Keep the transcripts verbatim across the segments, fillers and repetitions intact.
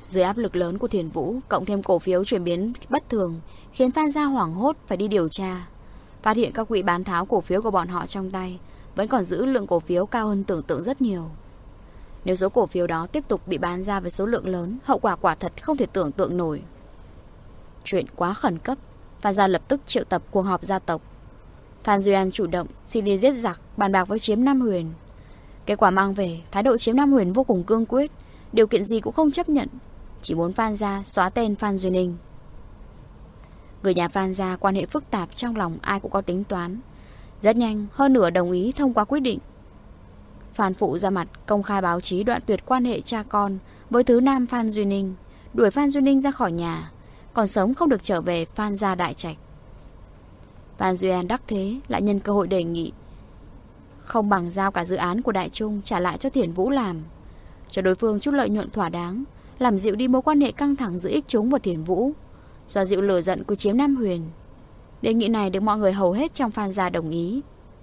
Dưới áp lực lớn của Thiền Vũ, cộng thêm cổ phiếu chuyển biến bất thường, khiến Phan gia hoảng hốt phải đi điều tra. Phát hiện các quỹ bán tháo cổ phiếu của bọn họ trong tay vẫn còn giữ lượng cổ phiếu cao hơn tưởng tượng rất nhiều. Nếu số cổ phiếu đó tiếp tục bị bán ra với số lượng lớn, hậu quả quả thật không thể tưởng tượng nổi. Chuyện quá khẩn cấp, Phan gia lập tức triệu tập cuộc họp gia tộc. Phan Duy An chủ động xin đi giết giặc, bàn bạc với Chiếm Nam Huyền. Kết quả mang về, thái độ Chiếm Nam Huyền vô cùng cương quyết, điều kiện gì cũng không chấp nhận, chỉ muốn Phan gia xóa tên Phan Duy Ninh. Người nhà Phan gia quan hệ phức tạp, trong lòng ai cũng có tính toán. Rất nhanh, hơn nửa đồng ý thông qua quyết định. Phan phụ ra mặt công khai báo chí đoạn tuyệt quan hệ cha con với thứ nam Phan Duy Ninh, đuổi Phan Duy Ninh ra khỏi nhà, còn sống không được trở về Phan gia đại trạch. Phan Duy An đắc thế lại nhân cơ hội đề nghị không bằng giao cả dự án của Đại Trung trả lại cho Thiền Vũ làm, cho đối phương chút lợi nhuận thỏa đáng, làm dịu đi mối quan hệ căng thẳng giữa Ích Chúng và Thiền Vũ, xoa dịu lửa giận của Chiếm Nam Huyền. Đề nghị này được mọi người hầu hết trong Phan gia đồng ý.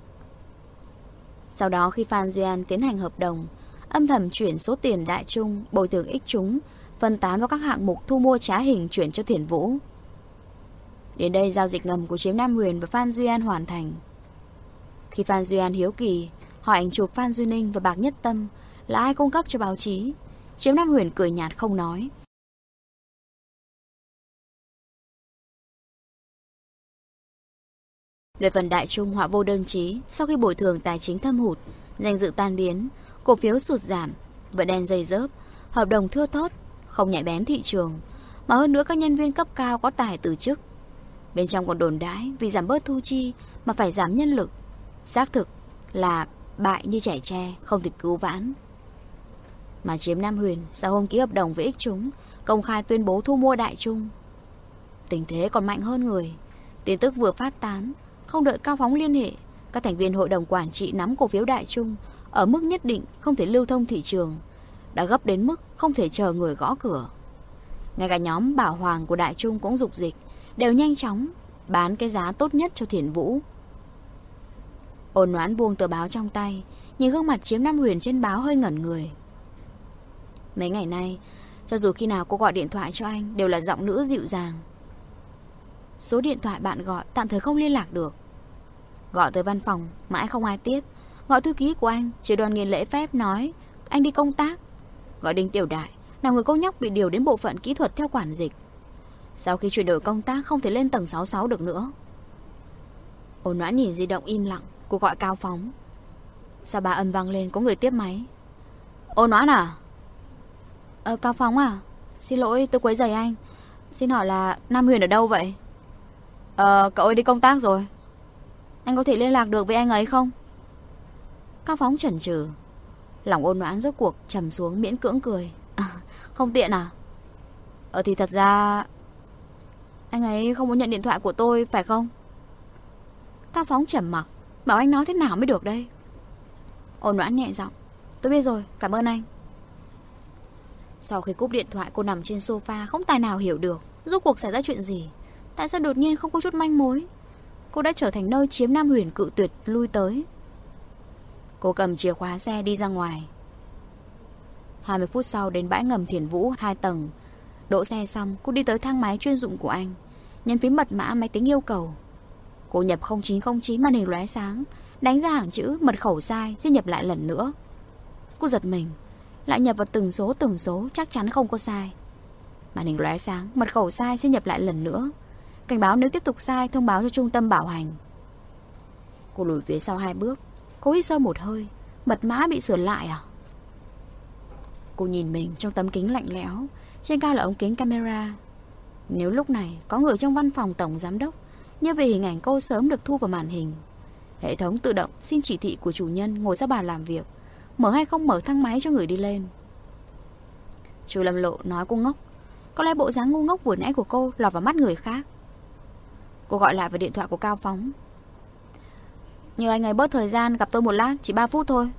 Sau đó khi Phan Duy An tiến hành hợp đồng, âm thầm chuyển số tiền Đại Trung bồi thường Ích Chúng, phân tán vào các hạng mục thu mua trá hình chuyển cho Thiền Vũ. Đến đây giao dịch ngầm của Chiếm Nam Huyền và Phan Duy An hoàn thành. Khi Phan Duy An hiếu kỳ hỏi ảnh chụp Phan Duy Ninh và Bạc Nhất Tâm là ai cung cấp cho báo chí, Chiếm Nam Huyền cười nhạt không nói. Về phần Đại Trung, họa vô đơn chí, sau khi bồi thường tài chính thâm hụt, danh dự tan biến, cổ phiếu sụt giảm, vợ đen dày dớp, hợp đồng thưa thớt, không nhạy bén thị trường, mà hơn nữa các nhân viên cấp cao có tài từ chức. Bên trong còn đồn đãi vì giảm bớt thu chi mà phải giảm nhân lực, xác thực là bại như chảy tre, không thể cứu vãn. Mà Chiếm Nam Huyền sau hôm ký hợp đồng với Ích Chúng, công khai tuyên bố thu mua Đại Trung. Tình thế còn mạnh hơn người. Tin tức vừa phát tán, không đợi Cao Phóng liên hệ, các thành viên hội đồng quản trị nắm cổ phiếu Đại Trung ở mức nhất định không thể lưu thông thị trường, đã gấp đến mức không thể chờ người gõ cửa. Ngay cả nhóm bảo hoàng của Đại Trung cũng dục dịch, đều nhanh chóng bán cái giá tốt nhất cho Thiền Vũ. Ôn Noãn buông tờ báo trong tay, nhìn gương mặt Chiếm Nam Huyền trên báo hơi ngẩn người. Mấy ngày nay, cho dù khi nào cô gọi điện thoại cho anh đều là giọng nữ dịu dàng. Số điện thoại bạn gọi tạm thời không liên lạc được. Gọi tới văn phòng mãi không ai tiếp. Gọi thư ký của anh, chế Đoàn Nghiên lễ phép nói anh đi công tác. Gọi Đinh Tiểu Đại, nào người cô nhóc bị điều đến bộ phận kỹ thuật theo quản dịch. Sau khi chuyển đổi công tác không thể lên tầng sáu mươi sáu được nữa. Ôn Noãn nhìn di động im lặng. Cô gọi Cao Phóng. Sao bà âm vang lên có người tiếp máy. Ôn Noãn à? Ờ Cao Phóng à? Xin lỗi tôi quấy rầy anh. Xin hỏi là Nam Huyền ở đâu vậy? Ờ cậu ấy đi công tác rồi. Anh có thể liên lạc được với anh ấy không? Cao Phóng chần chừ. Lòng Ôn Noãn rốt cuộc trầm xuống, miễn cưỡng cười. À, không tiện à? Ờ thì thật ra anh ấy không muốn nhận điện thoại của tôi phải không? Cao Phóng trầm mặc, bảo anh nói thế nào mới được đây. Ôn Noãn nhẹ giọng. Tôi biết rồi, cảm ơn anh. Sau khi cúp điện thoại, cô nằm trên sofa không tài nào hiểu được rốt cuộc xảy ra chuyện gì. Tại sao đột nhiên không có chút manh mối? Cô đã trở thành nơi Chiếm Nam Huyền cự tuyệt lui tới. Cô cầm chìa khóa xe đi ra ngoài. Hai mươi phút sau đến bãi ngầm Thiền Vũ hai tầng. Đỗ xe xong, cô đi tới thang máy chuyên dụng của anh, nhấn phím mật mã máy tính yêu cầu. Cô nhập không chín không chín, màn hình lóe sáng, đánh ra hàng chữ mật khẩu sai, xin nhập lại lần nữa. Cô giật mình, lại nhập vào từng số từng số, chắc chắn không có sai. Màn hình lóe sáng, mật khẩu sai, xin nhập lại lần nữa. Cảnh báo nếu tiếp tục sai, thông báo cho trung tâm bảo hành. Cô lùi phía sau hai bước. Cô hít sâu một hơi. Mật mã bị sửa lại à? Cô nhìn mình trong tấm kính lạnh lẽo. Trên cao là ống kính camera. Nếu lúc này có người trong văn phòng tổng giám đốc, như vì hình ảnh cô sớm được thu vào màn hình. Hệ thống tự động xin chỉ thị của chủ nhân ngồi ra bàn làm việc, mở hay không mở thang máy cho người đi lên. Chu Lâm Lộ nói cô ngốc. Có lẽ bộ dáng ngu ngốc vừa nãy của cô lọt vào mắt người khác. Cô gọi lại vào điện thoại của Cao Phóng. Nhờ anh ấy bớt thời gian gặp tôi một lát, chỉ ba phút thôi.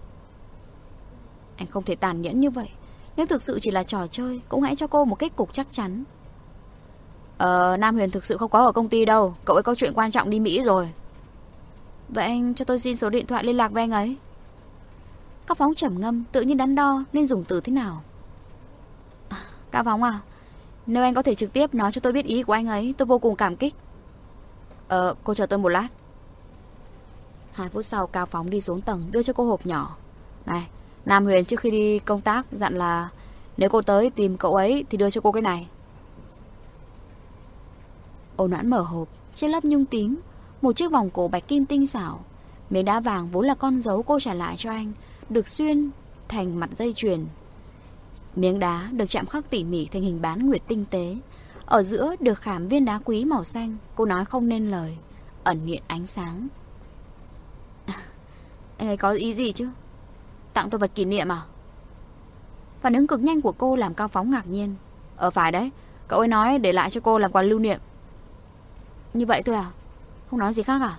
Anh không thể tàn nhẫn như vậy. Nếu thực sự chỉ là trò chơi, cũng hãy cho cô một kết cục chắc chắn. Ờ, Nam Huyền thực sự không có ở công ty đâu. Cậu ấy có chuyện quan trọng đi Mỹ rồi. Vậy anh cho tôi xin số điện thoại liên lạc với anh ấy. Cao Phóng trầm ngâm, tự nhiên đắn đo nên dùng từ thế nào. Cao Phóng à, nếu anh có thể trực tiếp nói cho tôi biết ý của anh ấy, tôi vô cùng cảm kích. Ờ, cô chờ tôi một lát. Hai phút sau Cao Phóng đi xuống tầng đưa cho cô hộp nhỏ. Này, Nam Huyền trước khi đi công tác dặn là nếu cô tới tìm cậu ấy thì đưa cho cô cái này. Ôn Noãn mở hộp, trên lớp nhung tím một chiếc vòng cổ bạch kim tinh xảo. Miếng đá vàng vốn là con dấu cô trả lại cho anh, được xuyên thành mặt dây chuyền. Miếng đá được chạm khắc tỉ mỉ thành hình bán nguyệt tinh tế. Ở giữa được khảm viên đá quý màu xanh. Cô nói không nên lời, ẩn hiện ánh sáng. Anh ấy có ý gì chứ? Tặng tôi vật kỷ niệm à? Phản ứng cực nhanh của cô làm Cao Phóng ngạc nhiên. Ờ phải đấy, cậu ấy nói để lại cho cô làm quà lưu niệm. Như vậy thôi à? Không nói gì khác à?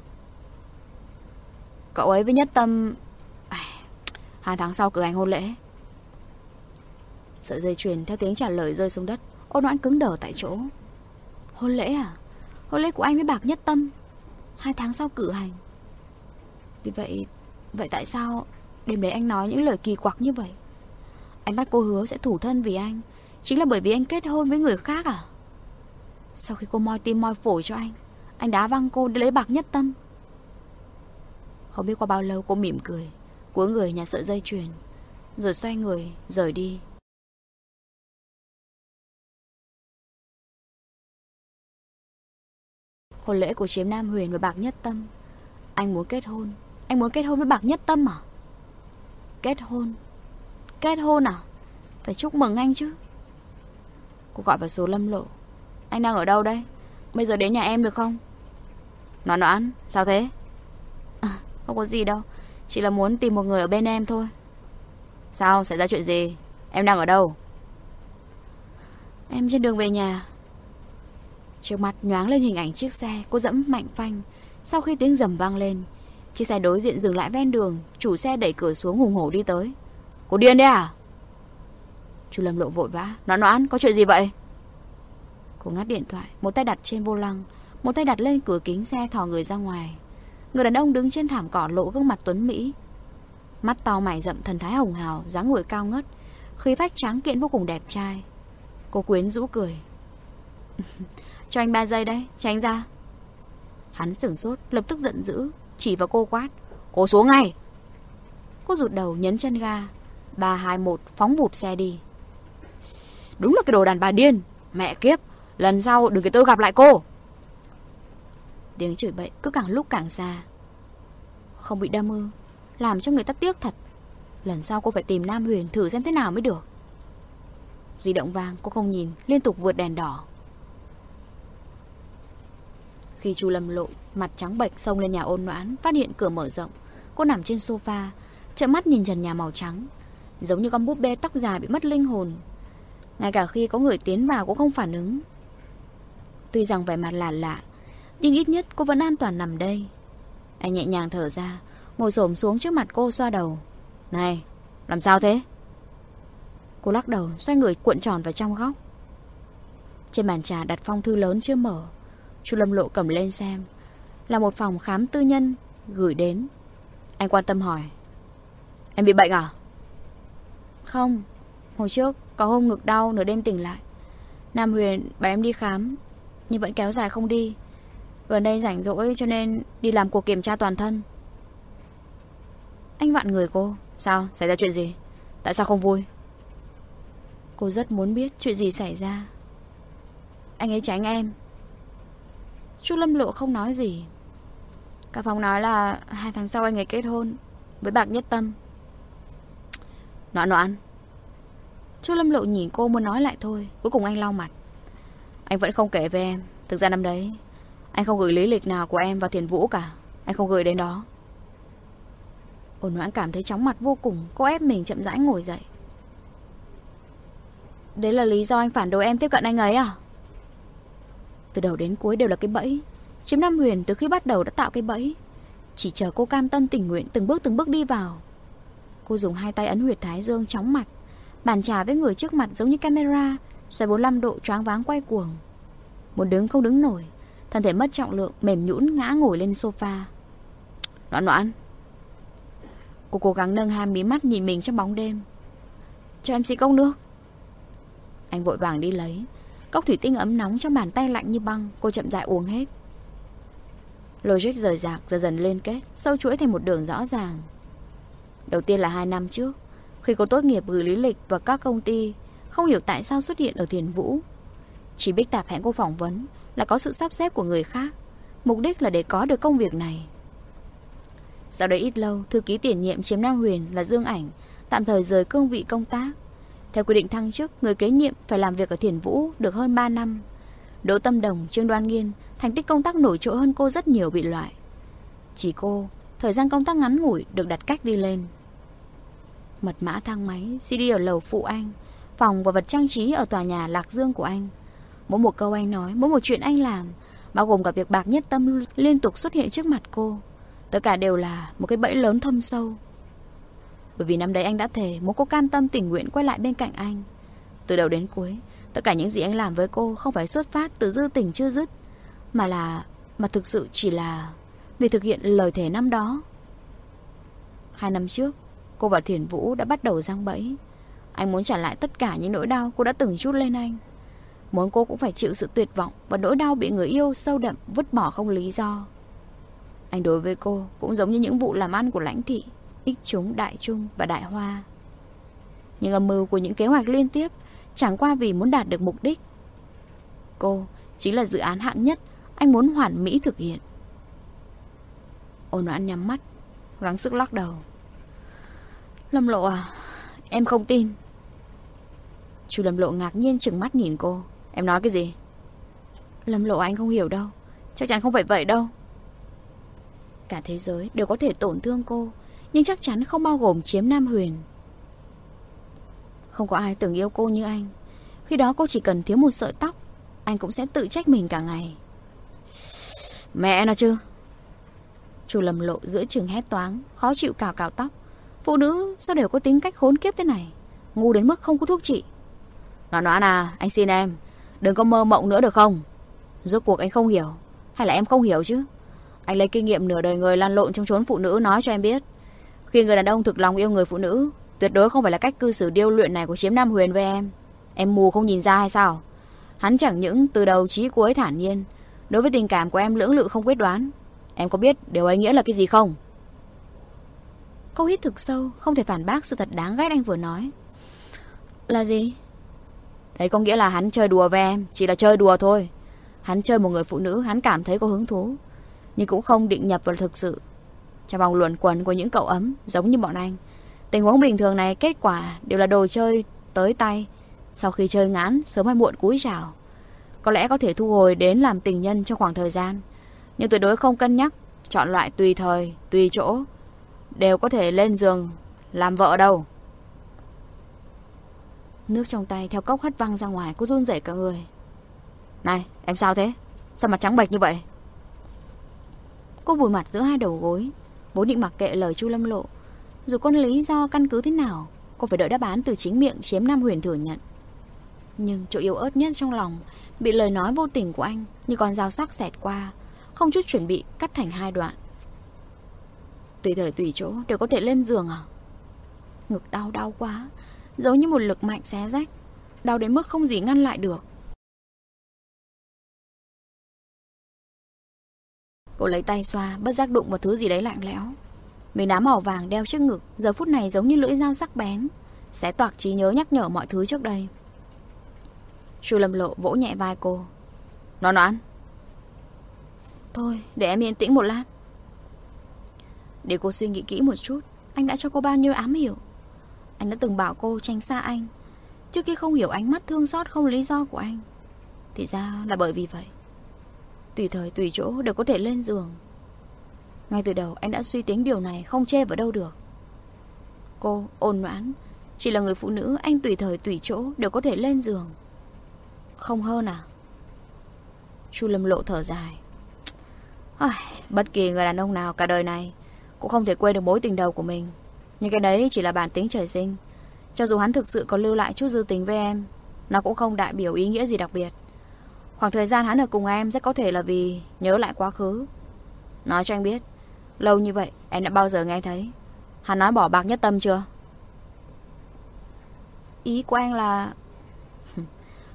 Cậu ấy với Nhất Tâm à, hai tháng sau cử hành hôn lễ. Sợi dây chuyền theo tiếng trả lời rơi xuống đất. Ôn Noãn cứng đờ tại chỗ. Hôn lễ à? Hôn lễ của anh với Bạc Nhất Tâm hai tháng sau cử hành. Vì vậy Vậy tại sao đêm đấy anh nói những lời kỳ quặc như vậy? Anh bắt cô hứa sẽ thủ thân vì anh chính là bởi vì anh kết hôn với người khác à? Sau khi cô moi tim moi phổi cho anh, anh đá văng cô để lấy Bạc Nhất Tâm. Không biết qua bao lâu cô mỉm cười, cúi người nhặt sợi dây chuyền, rồi xoay người rời đi. Hôn lễ của Chiếm Nam Huyền với Bạc Nhất Tâm. Anh muốn kết hôn. Anh muốn kết hôn với Bạc Nhất Tâm à? Kết hôn? Kết hôn à? Phải chúc mừng anh chứ. Cô gọi vào số Lâm Lộ. Anh đang ở đâu đây? Bây giờ đến nhà em được không? Noãn Noãn, sao thế? À, không có gì đâu, chỉ là muốn tìm một người ở bên em thôi. Sao, xảy ra chuyện gì? Em đang ở đâu? Em trên đường về nhà. Trước mặt nhoáng lên hình ảnh chiếc xe. Cô dẫm mạnh phanh. Sau khi tiếng rầm vang lên, chiếc xe đối diện dừng lại ven đường. Chủ xe đẩy cửa xuống hùng hổ đi tới. Cô điên đấy à? Chu Lâm Lộ vội vã. Noãn Noãn, có chuyện gì vậy? Cô ngắt điện thoại, một tay đặt trên vô lăng, một tay đặt lên cửa kính xe, thò người ra ngoài. Người đàn ông đứng trên thảm cỏ lộ gương mặt tuấn mỹ, mắt to mày rậm, thần thái hồng hào, dáng người cao ngất, khí phách tráng kiện vô cùng đẹp trai. Cô quyến rũ cười. Cho anh ba giây đấy, tránh ra. Hắn sửng sốt, lập tức giận dữ, chỉ vào cô quát. Cô xuống ngay. Cô rụt đầu nhấn chân ga. Ba, hai, một, phóng vụt xe đi. Đúng là cái đồ đàn bà điên. Mẹ kiếp, lần sau đừng để tôi gặp lại cô. Tiếng chửi bậy cứ càng lúc càng xa. Không bị đâm ư? Làm cho người ta tiếc thật. Lần sau cô phải tìm Nam Huyền thử xem thế nào mới được. Di động vang, cô không nhìn, liên tục vượt đèn đỏ. Khi Chu Lâm Lộ mặt trắng bệch xông lên nhà Ôn Noãn, phát hiện cửa mở rộng. Cô nằm trên sofa, trợn mắt nhìn trần nhà màu trắng, giống như con búp bê tóc dài bị mất linh hồn. Ngay cả khi có người tiến vào cũng không phản ứng. Tuy rằng vẻ mặt là lạ, nhưng ít nhất cô vẫn an toàn nằm đây. Anh nhẹ nhàng thở ra, ngồi xổm xuống trước mặt cô xoa đầu. Này, làm sao thế? Cô lắc đầu, xoay người cuộn tròn vào trong góc. Trên bàn trà đặt phong thư lớn chưa mở. Chu Lâm Lộ cầm lên xem. Là một phòng khám tư nhân gửi đến. Anh quan tâm hỏi. Em bị bệnh à? Không, hồi trước có hôm ngực đau, nửa đêm tỉnh lại. Nam Huyền bảo em đi khám, nhưng vẫn kéo dài không đi. Gần đây rảnh rỗi cho nên đi làm cuộc kiểm tra toàn thân. Anh vặn người cô. Sao, xảy ra chuyện gì? Tại sao không vui? Cô rất muốn biết chuyện gì xảy ra. Anh ấy tránh em. Chu Lâm Lộ không nói gì. Cả phòng nói là hai tháng sau anh ấy kết hôn với Bạc Nhất Tâm. Noãn Noãn. Chu Lâm Lộ nhìn cô muốn nói lại thôi. Cuối cùng anh lau mặt. Anh vẫn không kể với em. Thực ra năm đấy anh không gửi lý lịch nào của em vào Thiền Vũ cả. Anh không gửi đến đó. Ôn Noãn cảm thấy chóng mặt vô cùng. Cô ép mình chậm rãi ngồi dậy. Đấy là lý do anh phản đối em tiếp cận anh ấy à? Từ đầu đến cuối đều là cái bẫy. Chiếm Nam Huyền từ khi bắt đầu đã tạo cái bẫy, chỉ chờ cô cam tâm tình nguyện từng bước từng bước đi vào. Cô dùng hai tay ấn huyệt thái dương, chóng mặt. Bàn trà với người trước mặt giống như camera, xoay bốn mươi lăm độ, choáng váng quay cuồng. Muốn đứng không đứng nổi, thân thể mất trọng lượng, mềm nhũn ngã ngồi lên sofa. Noãn Noãn. Cô cố gắng nâng hai mí mắt nhìn mình trong bóng đêm. Cho em xí cốc nước. Anh vội vàng đi lấy. Cốc thủy tinh ấm nóng trong bàn tay lạnh như băng. Cô chậm rãi uống hết. Logic rời rạc dần dần liên kết, sâu chuỗi thành một đường rõ ràng. Đầu tiên là hai năm trước, khi cô tốt nghiệp gửi lý lịch vào các công ty, không hiểu tại sao xuất hiện ở Thiền Vũ. Chỉ Bích Tạp hẹn cô phỏng vấn là có sự sắp xếp của người khác, mục đích là để có được công việc này. Sau đấy ít lâu, thư ký tiền nhiệm chiếm Nam Huyền là Dương Ảnh tạm thời rời cương vị công tác. Theo quy định thăng chức, người kế nhiệm phải làm việc ở Thiền Vũ được hơn ba năm. Đỗ Tâm Đồng, Trương Đoan Nghiên thành tích công tác nổi trội hơn cô rất nhiều bị loại. Chỉ cô, thời gian công tác ngắn ngủi được đặt cách đi lên. Mật mã thang máy, xê đê ở lầu phụ anh, phòng và vật trang trí ở tòa nhà Lạc Dương của anh. Mỗi một câu anh nói, mỗi một chuyện anh làm, bao gồm cả việc Bạc Nhất Tâm liên tục xuất hiện trước mặt cô, tất cả đều là một cái bẫy lớn thâm sâu. Bởi vì năm đấy anh đã thề muốn cô cam tâm tình nguyện quay lại bên cạnh anh. Từ đầu đến cuối, tất cả những gì anh làm với cô không phải xuất phát từ dư tình chưa dứt, Mà là Mà thực sự chỉ là vì thực hiện lời thề năm đó. Hai năm trước, cô và Thiền Vũ đã bắt đầu giăng bẫy. Anh muốn trả lại tất cả những nỗi đau cô đã từng chút lên anh. Muốn cô cũng phải chịu sự tuyệt vọng và nỗi đau bị người yêu sâu đậm vứt bỏ không lý do. Anh đối với cô cũng giống như những vụ làm ăn của Lãnh Thị, Ích Chúng, Đại Trung và Đại Hoa. Nhưng âm mưu của những kế hoạch liên tiếp chẳng qua vì muốn đạt được mục đích. Cô chính là dự án hạng nhất anh muốn hoàn mỹ thực hiện. Ôn Noãn nhắm mắt, gắng sức lắc đầu. Lâm Lộ à, em không tin. Chu Lâm Lộ ngạc nhiên trừng mắt nhìn cô. Em nói cái gì? Lâm Lộ, anh không hiểu đâu. Chắc chắn không phải vậy đâu. Cả thế giới đều có thể tổn thương cô, nhưng chắc chắn không bao gồm chiếm Nam Huyền. Không có ai từng yêu cô như anh. Khi đó cô chỉ cần thiếu một sợi tóc, anh cũng sẽ tự trách mình cả ngày. Mẹ nó chứ. Chu Lâm Lộ giữa chừng hét toáng, khó chịu cào cào tóc. Phụ nữ sao đều có tính cách khốn kiếp thế này, ngu đến mức không có thuốc trị. Noãn Noãn à, anh xin em đừng có mơ mộng nữa được không? Rốt cuộc anh không hiểu, hay là em không hiểu chứ? Anh lấy kinh nghiệm nửa đời người lăn lộn trong chốn phụ nữ nói cho em biết, khi người đàn ông thực lòng yêu người phụ nữ, tuyệt đối không phải là cách cư xử điêu luyện này của chiếm Nam Huyền với em. Em mù không nhìn ra hay sao? Hắn chẳng những từ đầu chí cuối thản nhiên, đối với tình cảm của em lưỡng lự không quyết đoán. Em có biết điều ấy nghĩa là cái gì không? Cô hít thực sâu, không thể phản bác sự thật đáng ghét anh vừa nói. Là gì? Đấy có nghĩa là hắn chơi đùa với em, chỉ là chơi đùa thôi. Hắn chơi một người phụ nữ hắn cảm thấy có hứng thú, nhưng cũng không định nhập vào thực sự. Trong vòng luẩn quẩn của những cậu ấm giống như bọn anh, tình huống bình thường này kết quả đều là đồ chơi tới tay. Sau khi chơi ngán, sớm hay muộn cúi chào. Có lẽ có thể thu hồi đến làm tình nhân trong khoảng thời gian, nhưng tuyệt đối không cân nhắc chọn loại tùy thời, tùy chỗ đều có thể lên giường làm vợ đâu. Nước trong tay theo cốc hất văng ra ngoài, cô run rẩy cả người. Này, em sao thế? Sao mặt trắng bệch như vậy? Cô vùi mặt giữa hai đầu gối, vốn định mặc kệ lời Chu Lâm Lộ. Dù có lý do căn cứ thế nào, cô phải đợi đáp án từ chính miệng chiếm Nam Huyền thừa nhận. Nhưng chỗ yếu ớt nhất trong lòng bị lời nói vô tình của anh như con dao sắc xẹt qua, không chút chuẩn bị cắt thành hai đoạn. Tùy thời tùy chỗ đều có thể lên giường à? Ngực đau đau quá, giống như một lực mạnh xé rách, đau đến mức không gì ngăn lại được. Cô lấy tay xoa, bất giác đụng vào thứ gì đấy lạnh lẽo. Miếng đá màu vàng đeo trước ngực giờ phút này giống như lưỡi dao sắc bén, xé toạc trí nhớ nhắc nhở mọi thứ trước đây. Chu Lâm Lộ vỗ nhẹ vai cô. Noãn Noãn, thôi để em yên tĩnh một lát. Để cô suy nghĩ kỹ một chút, anh đã cho cô bao nhiêu ám hiểu. Anh đã từng bảo cô tránh xa anh trước khi không hiểu ánh mắt thương xót không lý do của anh. Thì ra là bởi vì vậy. Tùy thời tùy chỗ đều có thể lên giường. Ngay từ đầu anh đã suy tính điều này, không chê vào đâu được. Cô, Ôn Noãn, chỉ là người phụ nữ anh tùy thời tùy chỗ đều có thể lên giường. Không hơn à? Chu Lâm Lộ thở dài. Bất kỳ người đàn ông nào cả đời này cũng không thể quên được mối tình đầu của mình. Nhưng cái đấy chỉ là bản tính trời sinh. Cho dù hắn thực sự có lưu lại chút dư tình với em, nó cũng không đại biểu ý nghĩa gì đặc biệt. Khoảng thời gian hắn ở cùng em rất có thể là vì nhớ lại quá khứ. Nói cho anh biết, lâu như vậy em đã bao giờ nghe thấy hắn nói bỏ Bạc Nhất Tâm chưa? Ý của anh là...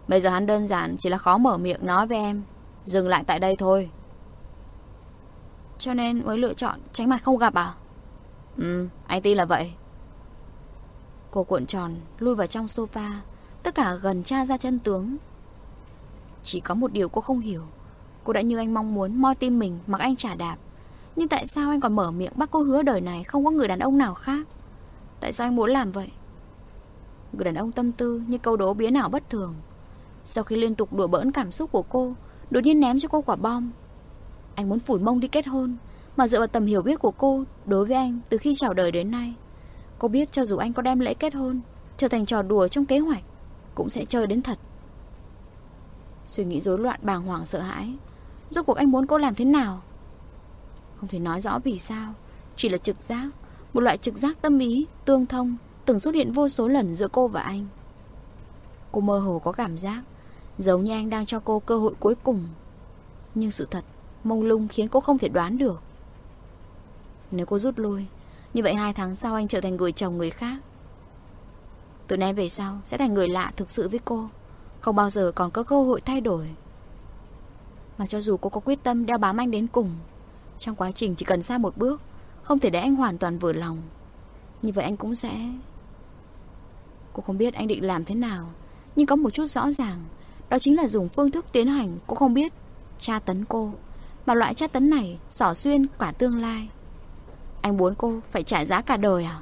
Bây giờ hắn đơn giản chỉ là khó mở miệng nói với em. Dừng lại tại đây thôi. Cho nên mới lựa chọn tránh mặt không gặp à? Ừ, anh tin là vậy. Cô cuộn tròn lui vào trong sofa, tất cả gần tra ra chân tướng. Chỉ có một điều cô không hiểu. Cô đã như anh mong muốn moi tim mình mặc anh trả đạp, nhưng tại sao anh còn mở miệng bắt cô hứa đời này không có người đàn ông nào khác? Tại sao anh muốn làm vậy? Người đàn ông tâm tư như câu đố biến ảo bất thường. Sau khi liên tục đùa bỡn cảm xúc của cô, đột nhiên ném cho cô quả bom. Anh muốn phủi mông đi kết hôn. Mà dựa vào tầm hiểu biết của cô đối với anh từ khi chào đời đến nay, cô biết cho dù anh có đem lễ kết hôn trở thành trò đùa trong kế hoạch, cũng sẽ chơi đến thật. Suy nghĩ rối loạn, bàng hoàng, sợ hãi. Rốt cuộc anh muốn cô làm thế nào? Không thể nói rõ vì sao. Chỉ là trực giác, một loại trực giác tâm ý, tương thông từng xuất hiện vô số lần giữa cô và anh. Cô mơ hồ có cảm giác giống như anh đang cho cô cơ hội cuối cùng. Nhưng sự thật mông lung khiến cô không thể đoán được. Nếu cô rút lui, như vậy hai tháng sau anh trở thành người chồng người khác. Từ nay về sau sẽ thành người lạ thực sự với cô, không bao giờ còn có cơ hội thay đổi. Mà cho dù cô có quyết tâm đeo bám anh đến cùng, trong quá trình chỉ cần sai một bước, không thể để anh hoàn toàn vừa lòng, như vậy anh cũng sẽ... Cô không biết anh định làm thế nào, nhưng có một chút rõ ràng, đó chính là dùng phương thức tiến hành cô không biết, tra tấn cô. Mà loại tra tấn này xỏ xuyên cả tương lai. Anh muốn cô phải trả giá cả đời à?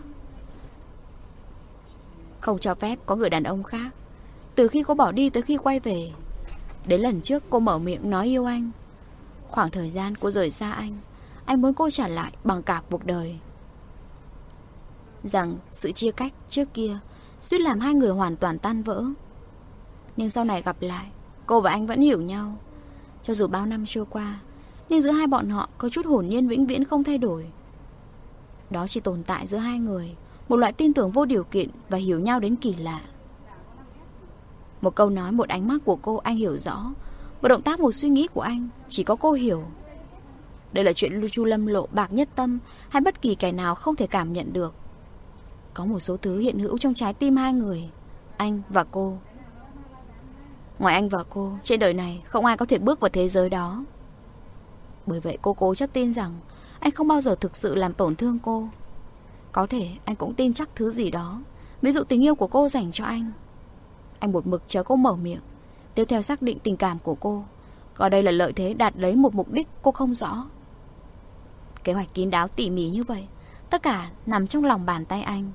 Không cho phép có người đàn ông khác. Từ khi cô bỏ đi tới khi quay về, đến lần trước cô mở miệng nói yêu anh, khoảng thời gian cô rời xa anh, anh muốn cô trả lại bằng cả cuộc đời. Rằng sự chia cách trước kia suýt làm hai người hoàn toàn tan vỡ. Nhưng sau này gặp lại, cô và anh vẫn hiểu nhau. Cho dù bao năm trôi qua, nhưng giữa hai bọn họ có chút hồn nhiên vĩnh viễn không thay đổi. Đó chỉ tồn tại giữa hai người một loại tin tưởng vô điều kiện và hiểu nhau đến kỳ lạ. Một câu nói, một ánh mắt của cô anh hiểu rõ. Một động tác, một suy nghĩ của anh chỉ có cô hiểu. Đây là chuyện Chu Lâm Lộ, Bạc Nhất Tâm hay bất kỳ kẻ nào không thể cảm nhận được. Có một số thứ hiện hữu trong trái tim hai người, anh và cô. Ngoài anh và cô, trên đời này không ai có thể bước vào thế giới đó. Bởi vậy cô cố chấp tin rằng anh không bao giờ thực sự làm tổn thương cô. Có thể anh cũng tin chắc thứ gì đó, ví dụ tình yêu của cô dành cho anh. Anh một mực chờ cô mở miệng, tiếp theo xác định tình cảm của cô. Còn đây là lợi thế đạt lấy một mục đích cô không rõ. Kế hoạch kín đáo tỉ mỉ như vậy, tất cả nằm trong lòng bàn tay anh.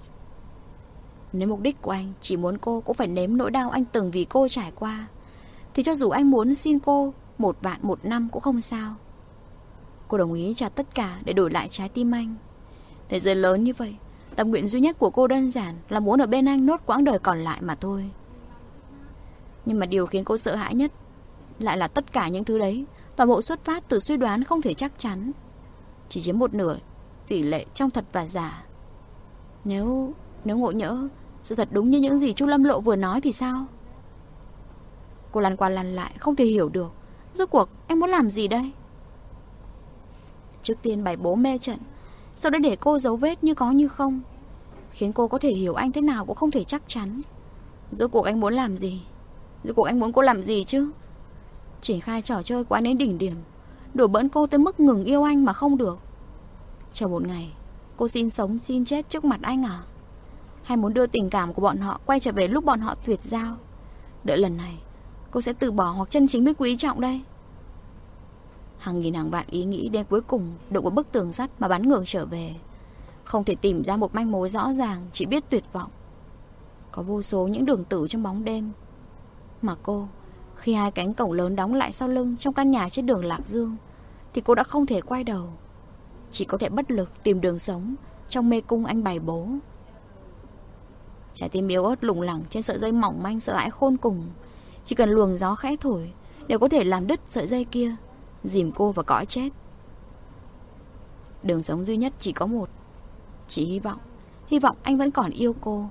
Nếu mục đích của anh chỉ muốn cô cũng phải nếm nỗi đau anh từng vì cô trải qua, thì cho dù anh muốn xin cô một vạn một năm cũng không sao. Cô đồng ý trả tất cả để đổi lại trái tim anh. Thế giới lớn như vậy, tâm nguyện duy nhất của cô đơn giản là muốn ở bên anh nốt quãng đời còn lại mà thôi. Nhưng mà điều khiến cô sợ hãi nhất lại là tất cả những thứ đấy toàn bộ xuất phát từ suy đoán không thể chắc chắn, chỉ chiếm một nửa tỷ lệ trong thật và giả. Nếu Nếu ngộ nhỡ sự thật đúng như những gì Chu Lâm Lộ vừa nói thì sao? Cô lăn qua lăn lại không thể hiểu được rốt cuộc anh muốn làm gì đây. Trước tiên bày bố mê trận, sau đó để cô giấu vết như có như không, khiến cô có thể hiểu anh thế nào cũng không thể chắc chắn. Rốt cuộc anh muốn làm gì? Rốt cuộc anh muốn cô làm gì chứ? Triển khai trò chơi của anh đến đỉnh điểm, đùa bỡn cô tới mức ngừng yêu anh mà không được. Chờ một ngày cô xin sống xin chết trước mặt anh à? Hay muốn đưa tình cảm của bọn họ quay trở về lúc bọn họ tuyệt giao? Đợi lần này cô sẽ từ bỏ hoặc chân chính biết quý trọng đây? Hàng nghìn hàng vạn ý nghĩ đến cuối cùng đụng vào bức tường sắt mà bắn ngược trở về. Không thể tìm ra một manh mối rõ ràng, chỉ biết tuyệt vọng. Có vô số những đường tử trong bóng đêm. Mà cô, khi hai cánh cổng lớn đóng lại sau lưng trong căn nhà trên đường Lạc Dương, thì cô đã không thể quay đầu, chỉ có thể bất lực tìm đường sống trong mê cung anh bày bố. Trái tim yếu ớt lủng lẳng trên sợi dây mỏng manh, sợ hãi khôn cùng. Chỉ cần luồng gió khẽ thổi đều có thể làm đứt sợi dây kia, dìm cô vào cõi chết. Đường sống duy nhất chỉ có một, chỉ hy vọng Hy vọng anh vẫn còn yêu cô.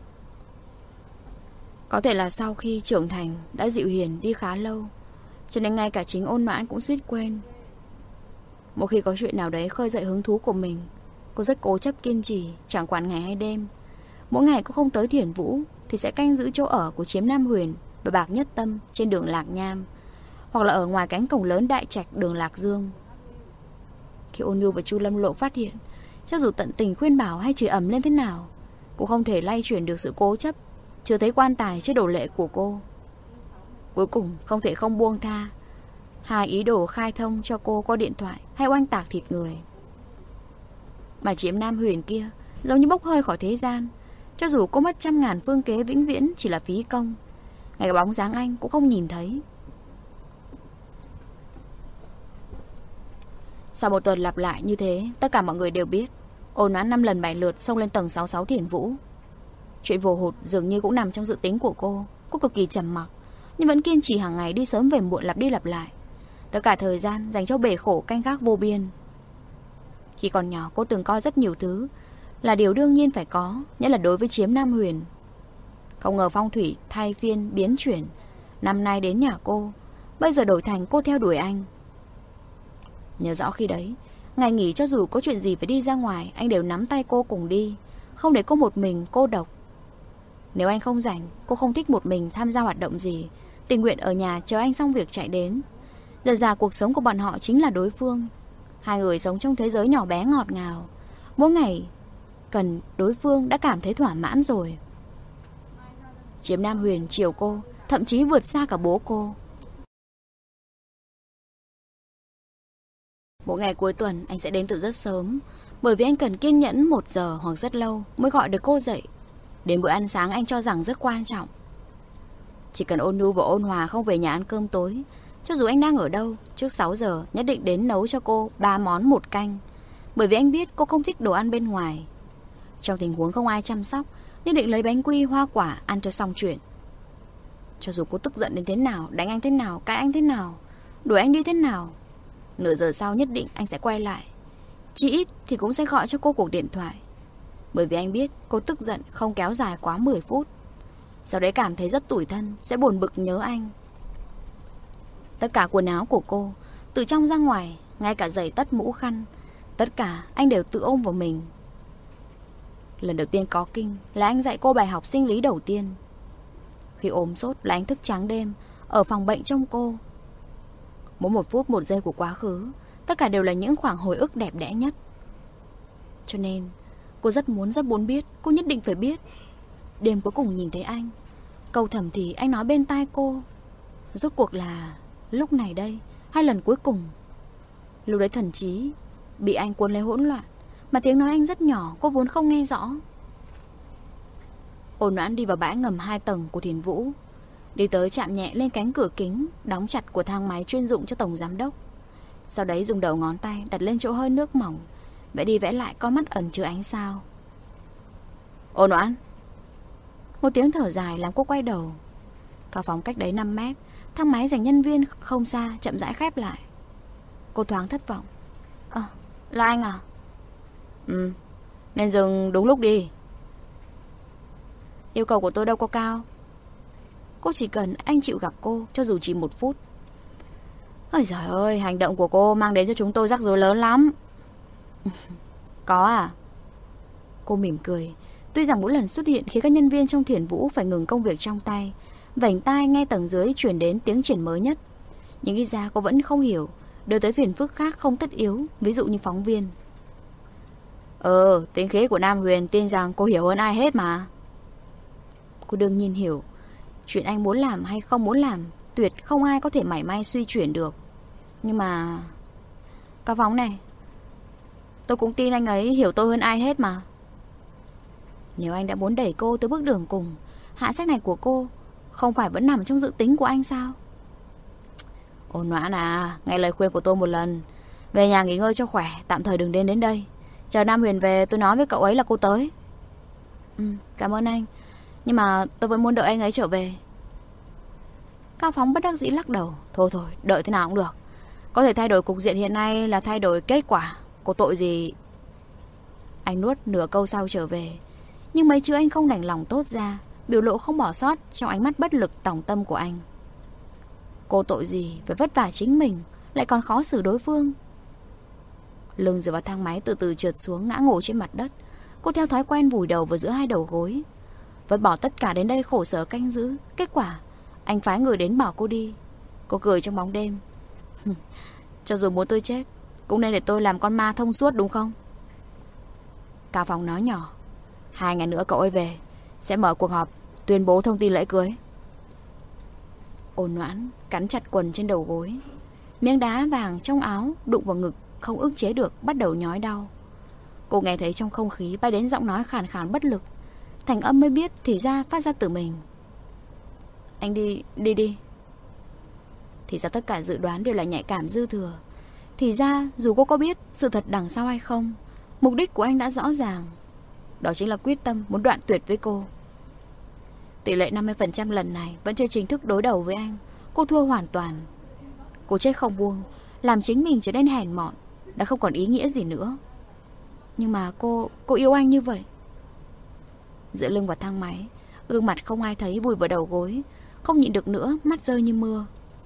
Có thể là sau khi trưởng thành đã dịu hiền đi khá lâu, cho nên ngay cả chính Ôn Noãn cũng suýt quên. Một khi có chuyện nào đấy khơi dậy hứng thú của mình, cô rất cố chấp kiên trì, chẳng quản ngày hay đêm. Mỗi ngày cô không tới Thiển Vũ thì sẽ canh giữ chỗ ở của Chiếm Nam Huyền và Bạc Nhất Tâm trên đường Lạc Nham, hoặc là ở ngoài cánh cổng lớn Đại Trạch đường Lạc Dương. Khi Ôn Nhu và Chu Lâm Lộ phát hiện, cho dù tận tình khuyên bảo hay chửi ầm lên thế nào, cũng không thể lay chuyển được sự cố chấp chưa thấy quan tài chưa đổ lệ của cô. Cuối cùng không thể không buông tha hai ý đồ khai thông cho cô có điện thoại hay oanh tạc thịt người. Mà Chiếm Nam Huyền kia giống như bốc hơi khỏi thế gian. Cho dù cô mất trăm ngàn phương kế vĩnh viễn chỉ là phí công, ngay cả bóng dáng anh cũng không nhìn thấy. Sau một tuần lặp lại như thế, tất cả mọi người đều biết Ôn Noãn năm lần bảy lượt xông lên tầng sáu mươi sáu Thiền Vũ. Chuyện vồ hụt dường như cũng nằm trong dự tính của cô. Cô cực kỳ trầm mặc, nhưng vẫn kiên trì hàng ngày đi sớm về muộn, lặp đi lặp lại. Tất cả thời gian dành cho bể khổ canh gác vô biên. Khi còn nhỏ cô từng coi rất nhiều thứ là điều đương nhiên phải có, nhất là đối với Chiếm Nam Huyền. Không ngờ phong thủy thay phiên biến chuyển, năm nay đến nhà cô, bây giờ đổi thành cô theo đuổi anh. Nhớ rõ khi đấy, ngày nghỉ cho dù có chuyện gì phải đi ra ngoài, anh đều nắm tay cô cùng đi, không để cô một mình cô độc. Nếu anh không rảnh, cô không thích một mình tham gia hoạt động gì, tình nguyện ở nhà chờ anh xong việc chạy đến. Dần dà cuộc sống của bọn họ chính là đối phương. Hai người sống trong thế giới nhỏ bé ngọt ngào, mỗi ngày cần đối phương đã cảm thấy thỏa mãn rồi. Chiếm Nam Huyền chiều cô, thậm chí vượt xa cả bố cô. Mỗi ngày cuối tuần anh sẽ đến từ rất sớm, bởi vì anh cần kiên nhẫn một giờ hoặc rất lâu mới gọi được cô dậy. Đến bữa ăn sáng anh cho rằng rất quan trọng. Chỉ cần Ôn Nhu và Ôn Hòa không về nhà ăn cơm tối, cho dù anh đang ở đâu, trước sáu giờ nhất định đến nấu cho cô ba món một canh, bởi vì anh biết cô không thích đồ ăn bên ngoài. Trong tình huống không ai chăm sóc, nhất định lấy bánh quy hoa quả ăn cho xong chuyện. Cho dù cô tức giận đến thế nào, đánh anh thế nào, cãi anh thế nào, đuổi anh đi thế nào, nửa giờ sau nhất định anh sẽ quay lại. Chỉ ít thì cũng sẽ gọi cho cô cuộc điện thoại, bởi vì anh biết cô tức giận không kéo dài quá mười phút. Sau đấy cảm thấy rất tủi thân, sẽ buồn bực nhớ anh. Tất cả quần áo của cô, từ trong ra ngoài, ngay cả giày tất mũ khăn, tất cả anh đều tự ôm vào mình. Lần đầu tiên có kinh là anh dạy cô bài học sinh lý đầu tiên. Khi ốm sốt là anh thức trắng đêm ở phòng bệnh trông cô. Mỗi một phút một giây của quá khứ, tất cả đều là những khoảng hồi ức đẹp đẽ nhất. Cho nên cô rất muốn rất muốn biết, cô nhất định phải biết. Đêm cuối cùng nhìn thấy anh, câu thầm thì anh nói bên tai cô, rốt cuộc là lúc này đây hay lần cuối cùng. Lúc đấy thần trí bị anh cuốn lấy hỗn loạn, mà tiếng nói anh rất nhỏ, cô vốn không nghe rõ. Ôn Noãn đi vào bãi ngầm hai tầng của Thiền Vũ, đi tới chạm nhẹ lên cánh cửa kính đóng chặt của thang máy chuyên dụng cho tổng giám đốc. Sau đấy dùng đầu ngón tay đặt lên chỗ hơi nước mỏng, vẽ đi vẽ lại con mắt ẩn chứa ánh sao. Ôn Noãn. Một tiếng thở dài làm cô quay đầu. Cao phòng cách đấy năm mét, thang máy dành nhân viên không xa chậm rãi khép lại. Cô thoáng thất vọng. Ờ, à, là anh à? Ừ, nên dừng đúng lúc đi. Yêu cầu của tôi đâu có cao. Cô chỉ cần anh chịu gặp cô, cho dù chỉ một phút. Ôi giời ơi, hành động của cô mang đến cho chúng tôi rắc rối lớn lắm. Có à? Cô mỉm cười. Tuy rằng mỗi lần xuất hiện khiến các nhân viên trong Thiền Vũ phải ngừng công việc trong tay, vành tai nghe tầng dưới truyền đến tiếng triển mới nhất, nhưng ít ra cô vẫn không hiểu, đưa tới phiền phức khác không tất yếu, ví dụ như phóng viên. Ờ, tính khí của Nam Huyền tin rằng cô hiểu hơn ai hết mà. Cô đương nhiên hiểu. Chuyện anh muốn làm hay không muốn làm, tuyệt không ai có thể mảy may suy chuyển được. Nhưng mà... Cao Phóng này, tôi cũng tin anh ấy hiểu tôi hơn ai hết mà. Nếu anh đã muốn đẩy cô tới bước đường cùng, hạ sách này của cô không phải vẫn nằm trong dự tính của anh sao? Ôn Noãn à, nghe lời khuyên của tôi một lần, về nhà nghỉ ngơi cho khỏe, tạm thời đừng đến đến đây. Chờ Nam Huyền về tôi nói với cậu ấy là cô tới. Ừ, cảm ơn anh, nhưng mà tôi vẫn muốn đợi anh ấy trở về. Cao Phóng bất đắc dĩ lắc đầu. Thôi thôi, đợi thế nào cũng được. Có thể thay đổi cục diện hiện nay là thay đổi kết quả, có tội gì. Anh nuốt nửa câu sau trở về, nhưng mấy chữ anh không đành lòng tốt ra, biểu lộ không bỏ sót trong ánh mắt bất lực tòng tâm của anh. Cô tội gì phải vất vả chính mình, lại còn khó xử đối phương. Lưng dựa vào thang máy từ từ trượt xuống, ngã ngồi trên mặt đất. Cô theo thói quen vùi đầu vào giữa hai đầu gối. Vứt bỏ tất cả đến đây khổ sở canh giữ. Kết quả Anh phái người đến bảo cô đi. Cô cười trong bóng đêm. Cho dù muốn tôi chết cũng nên để tôi làm con ma thông suốt đúng không? Cao Phong nói nhỏ. Hai ngày nữa cậu ấy về, sẽ mở cuộc họp tuyên bố thông tin lễ cưới. Ôn Noãn cắn chặt quần trên đầu gối. Miếng đá vàng trong áo đụng vào ngực không ức chế được, bắt đầu nhói đau. Cô nghe thấy trong không khí bay đến giọng nói khàn khàn bất lực. Thành âm mới biết thì ra phát ra từ mình. Anh đi, đi đi. Thì ra tất cả dự đoán đều là nhạy cảm dư thừa. Thì ra dù cô có biết sự thật đằng sau hay không, mục đích của anh đã rõ ràng. Đó chính là quyết tâm muốn đoạn tuyệt với cô. Tỷ lệ năm mươi phần trăm lần này vẫn chưa chính thức đối đầu với anh. Cô thua hoàn toàn. Cô chết không buông, làm chính mình trở nên hèn mọn, đã không còn ý nghĩa gì nữa. Nhưng mà cô, cô yêu anh như vậy. Dựa lưng vào thang máy, gương mặt không ai thấy vùi vào đầu gối. Không nhịn được nữa, mắt rơi như mưa.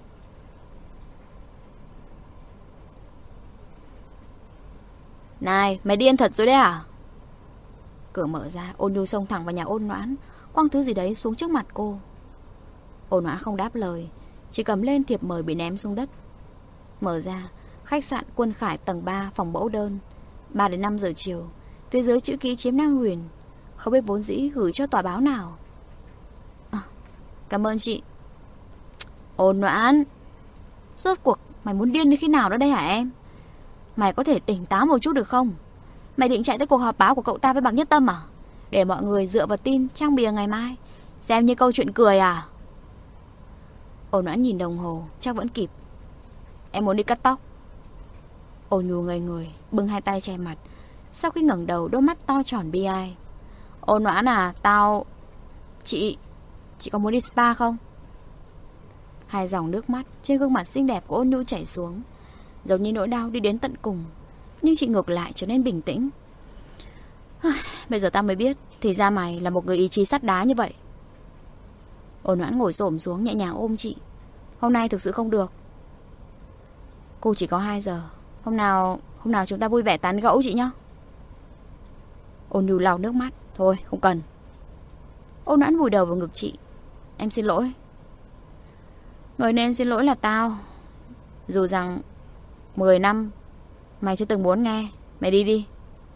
Này, mày điên thật rồi đấy à? Cửa mở ra, Ôn Nhu xông thẳng vào nhà Ôn Noãn, quăng thứ gì đấy xuống trước mặt cô. Ôn Noãn không đáp lời, chỉ cầm lên thiệp mời bị ném xuống đất. Mở ra, khách sạn Quân Khải tầng ba, phòng mẫu đơn, ba đến năm giờ chiều. Phía dưới chữ ký Chiếm Nam Huyền. Không biết vốn dĩ gửi cho tòa báo nào. À, cảm ơn chị. Ôn Noãn, rốt cuộc mày muốn điên đến khi nào nữa đây hả em? Mày có thể tỉnh táo một chút được không? Mày định chạy tới cuộc họp báo của cậu ta với Bạc Nhất Tâm à? Để mọi người dựa vào tin trang bìa ngày mai, xem như câu chuyện cười à? Ôn Noãn nhìn đồng hồ, chắc vẫn kịp. Em muốn đi cắt tóc. Ôn Nhu ngây người, bưng hai tay che mặt. Sau khi ngẩng đầu, đôi mắt to tròn bi ai. Ôn Noãn à, tao... Chị... Chị có muốn đi spa không? Hai dòng nước mắt trên gương mặt xinh đẹp của Ôn Nhu chảy xuống, giống như nỗi đau đi đến tận cùng. Nhưng chị ngược lại trở nên bình tĩnh. Bây giờ tao mới biết, thì ra mày là một người ý chí sắt đá như vậy. Ôn Noãn ngồi xổm xuống nhẹ nhàng ôm chị. Hôm nay thực sự không được. Cô chỉ có hai giờ. Hôm nào Hôm nào chúng ta vui vẻ tán gẫu chị nhá. Ôn Nhu lau nước mắt. Thôi không cần. Ôn Noãn vùi đầu vào ngực chị. Em xin lỗi. Người nên xin lỗi là tao. Dù rằng mười năm mày chưa từng muốn nghe. Mày đi đi.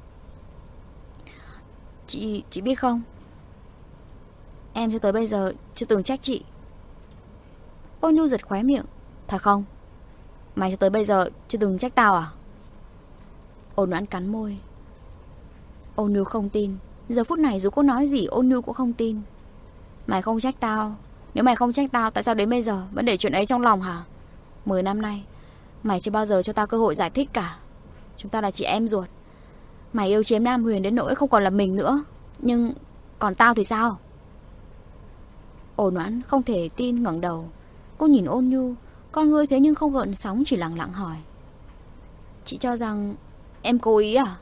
Chị, chị biết không, em cho tới bây giờ chưa từng trách chị. Ôn Nhu giật khóe miệng. Thật không? Mày cho tới bây giờ chưa từng trách tao à? Ôn Noãn cắn môi. Ôn Nhu không tin. Giờ phút này dù cô nói gì Ôn Nhu cũng không tin. Mày không trách tao. Nếu mày không trách tao, tại sao đến bây giờ vẫn để chuyện ấy trong lòng hả? Mười năm nay mày chưa bao giờ cho tao cơ hội giải thích cả. Chúng ta là chị em ruột. Mày yêu Chiếm Nam Huyền đến nỗi không còn là mình nữa. Nhưng còn tao thì sao? Ôn Noãn không thể tin ngẩng đầu. Cô nhìn Ôn Nhu, con ngươi thế nhưng không gợn sóng, chỉ lặng lặng hỏi. Chị cho rằng em cố ý à?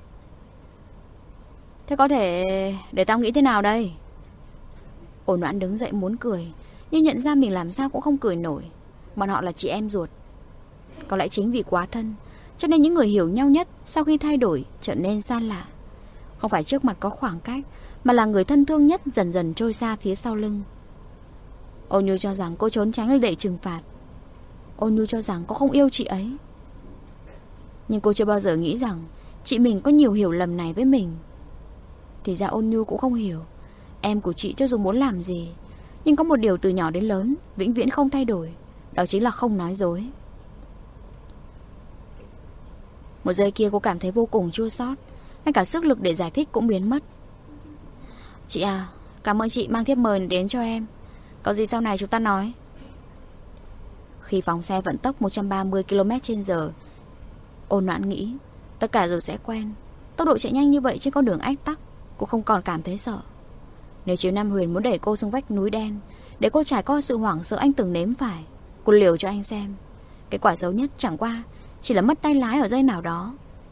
Thế có thể để tao nghĩ thế nào đây? Ôn Noãn đứng dậy muốn cười, nhưng nhận ra mình làm sao cũng không cười nổi. Bọn họ là chị em ruột. Có lẽ chính vì quá thân, cho nên những người hiểu nhau nhất sau khi thay đổi trở nên xa lạ. Không phải trước mặt có khoảng cách, mà là người thân thương nhất dần dần trôi xa phía sau lưng. Ôn Nhu cho rằng cô trốn tránh để trừng phạt. Ôn Nhu cho rằng cô không yêu chị ấy. Nhưng cô chưa bao giờ nghĩ rằng chị mình có nhiều hiểu lầm này với mình. Thì ra Ôn Nhu cũng không hiểu. Em của chị cho dù muốn làm gì, nhưng có một điều từ nhỏ đến lớn vĩnh viễn không thay đổi. Đó chính là không nói dối. Một giây kia cô cảm thấy vô cùng chua xót, ngay cả sức lực để giải thích cũng biến mất. Chị à, cảm ơn chị mang thiếp mời đến cho em. Có gì sau này chúng ta nói. Khi phóng xe vận tốc một trăm ba mươi ki lô mét trên giờ, Ôn Noãn nghĩ tất cả rồi sẽ quen. Tốc độ chạy nhanh như vậy trên con đường ách tắc, cô không còn cảm thấy sợ. Nếu Chiếm Nam Huyền muốn đẩy cô xuống vách núi đen để cô trải qua sự hoảng sợ anh từng nếm phải, cô liều cho anh xem. Kết quả xấu nhất chẳng qua chỉ là mất tay lái ở giây nào đó.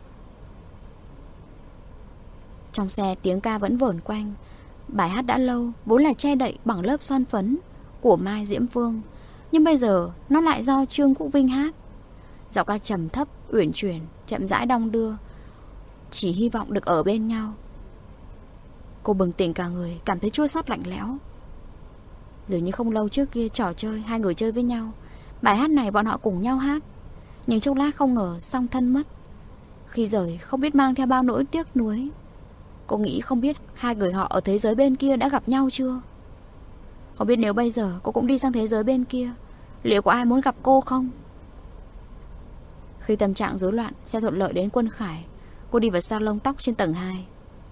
Trong xe tiếng ca vẫn vẩn quanh. Bài hát đã lâu vốn là che đậy bằng lớp son phấn của Mai Diễm Phương, nhưng bây giờ nó lại do Trương Quốc Vinh hát. Giọng ca trầm thấp, uyển chuyển, chậm rãi đong đưa, chỉ hy vọng được ở bên nhau. Cô bừng tỉnh cả người, cảm thấy chua xót lạnh lẽo. Dường như không lâu trước kia trò chơi hai người chơi với nhau, bài hát này bọn họ cùng nhau hát. Nhưng chốc lát không ngờ song thân mất. Khi rời không biết mang theo bao nỗi tiếc nuối. Cô nghĩ không biết hai người họ ở thế giới bên kia đã gặp nhau chưa. Không biết nếu bây giờ cô cũng đi sang thế giới bên kia, liệu có ai muốn gặp cô không? Khi tâm trạng rối loạn, xe thuận lợi đến Quân Khải. Cô đi vào salon tóc trên tầng hai.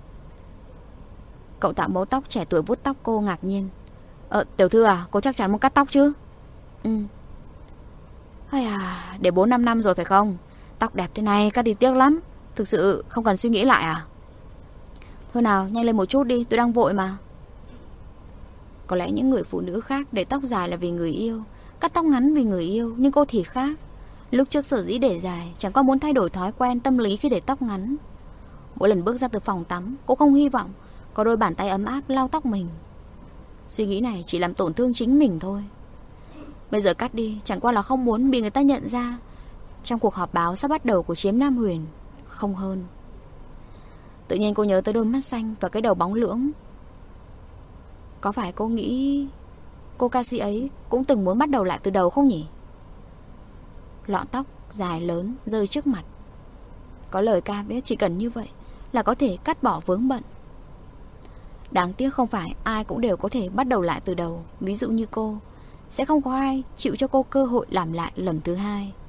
Cậu tạo mẫu tóc trẻ tuổi vuốt tóc cô ngạc nhiên. Ờ, tiểu thư à, cô chắc chắn muốn cắt tóc chứ? Ừ. Hay à, để bốn năm năm rồi phải không? Tóc đẹp thế này cắt đi tiếc lắm. Thực sự không cần suy nghĩ lại à? Thôi nào, nhanh lên một chút đi, tôi đang vội mà. Có lẽ những người phụ nữ khác để tóc dài là vì người yêu, cắt tóc ngắn vì người yêu, nhưng cô thì khác. Lúc trước sở dĩ để dài chẳng qua muốn thay đổi thói quen tâm lý khi để tóc ngắn. Mỗi lần bước ra từ phòng tắm, cô không hy vọng có đôi bàn tay ấm áp lau tóc mình. Suy nghĩ này chỉ làm tổn thương chính mình thôi. Bây giờ cắt đi chẳng qua là không muốn bị người ta nhận ra trong cuộc họp báo sắp bắt đầu của Chiếm Nam Huyền. Không hơn. Tự nhiên cô nhớ tới đôi mắt xanh và cái đầu bóng lưỡng. Có phải cô nghĩ cô ca sĩ ấy cũng từng muốn bắt đầu lại từ đầu không nhỉ? Lọn tóc dài lớn rơi trước mặt. Có lời ca viết chỉ cần như vậy là có thể cắt bỏ vướng bận. Đáng tiếc không phải ai cũng đều có thể bắt đầu lại từ đầu. Ví dụ như cô, sẽ không có ai chịu cho cô cơ hội làm lại lần thứ hai.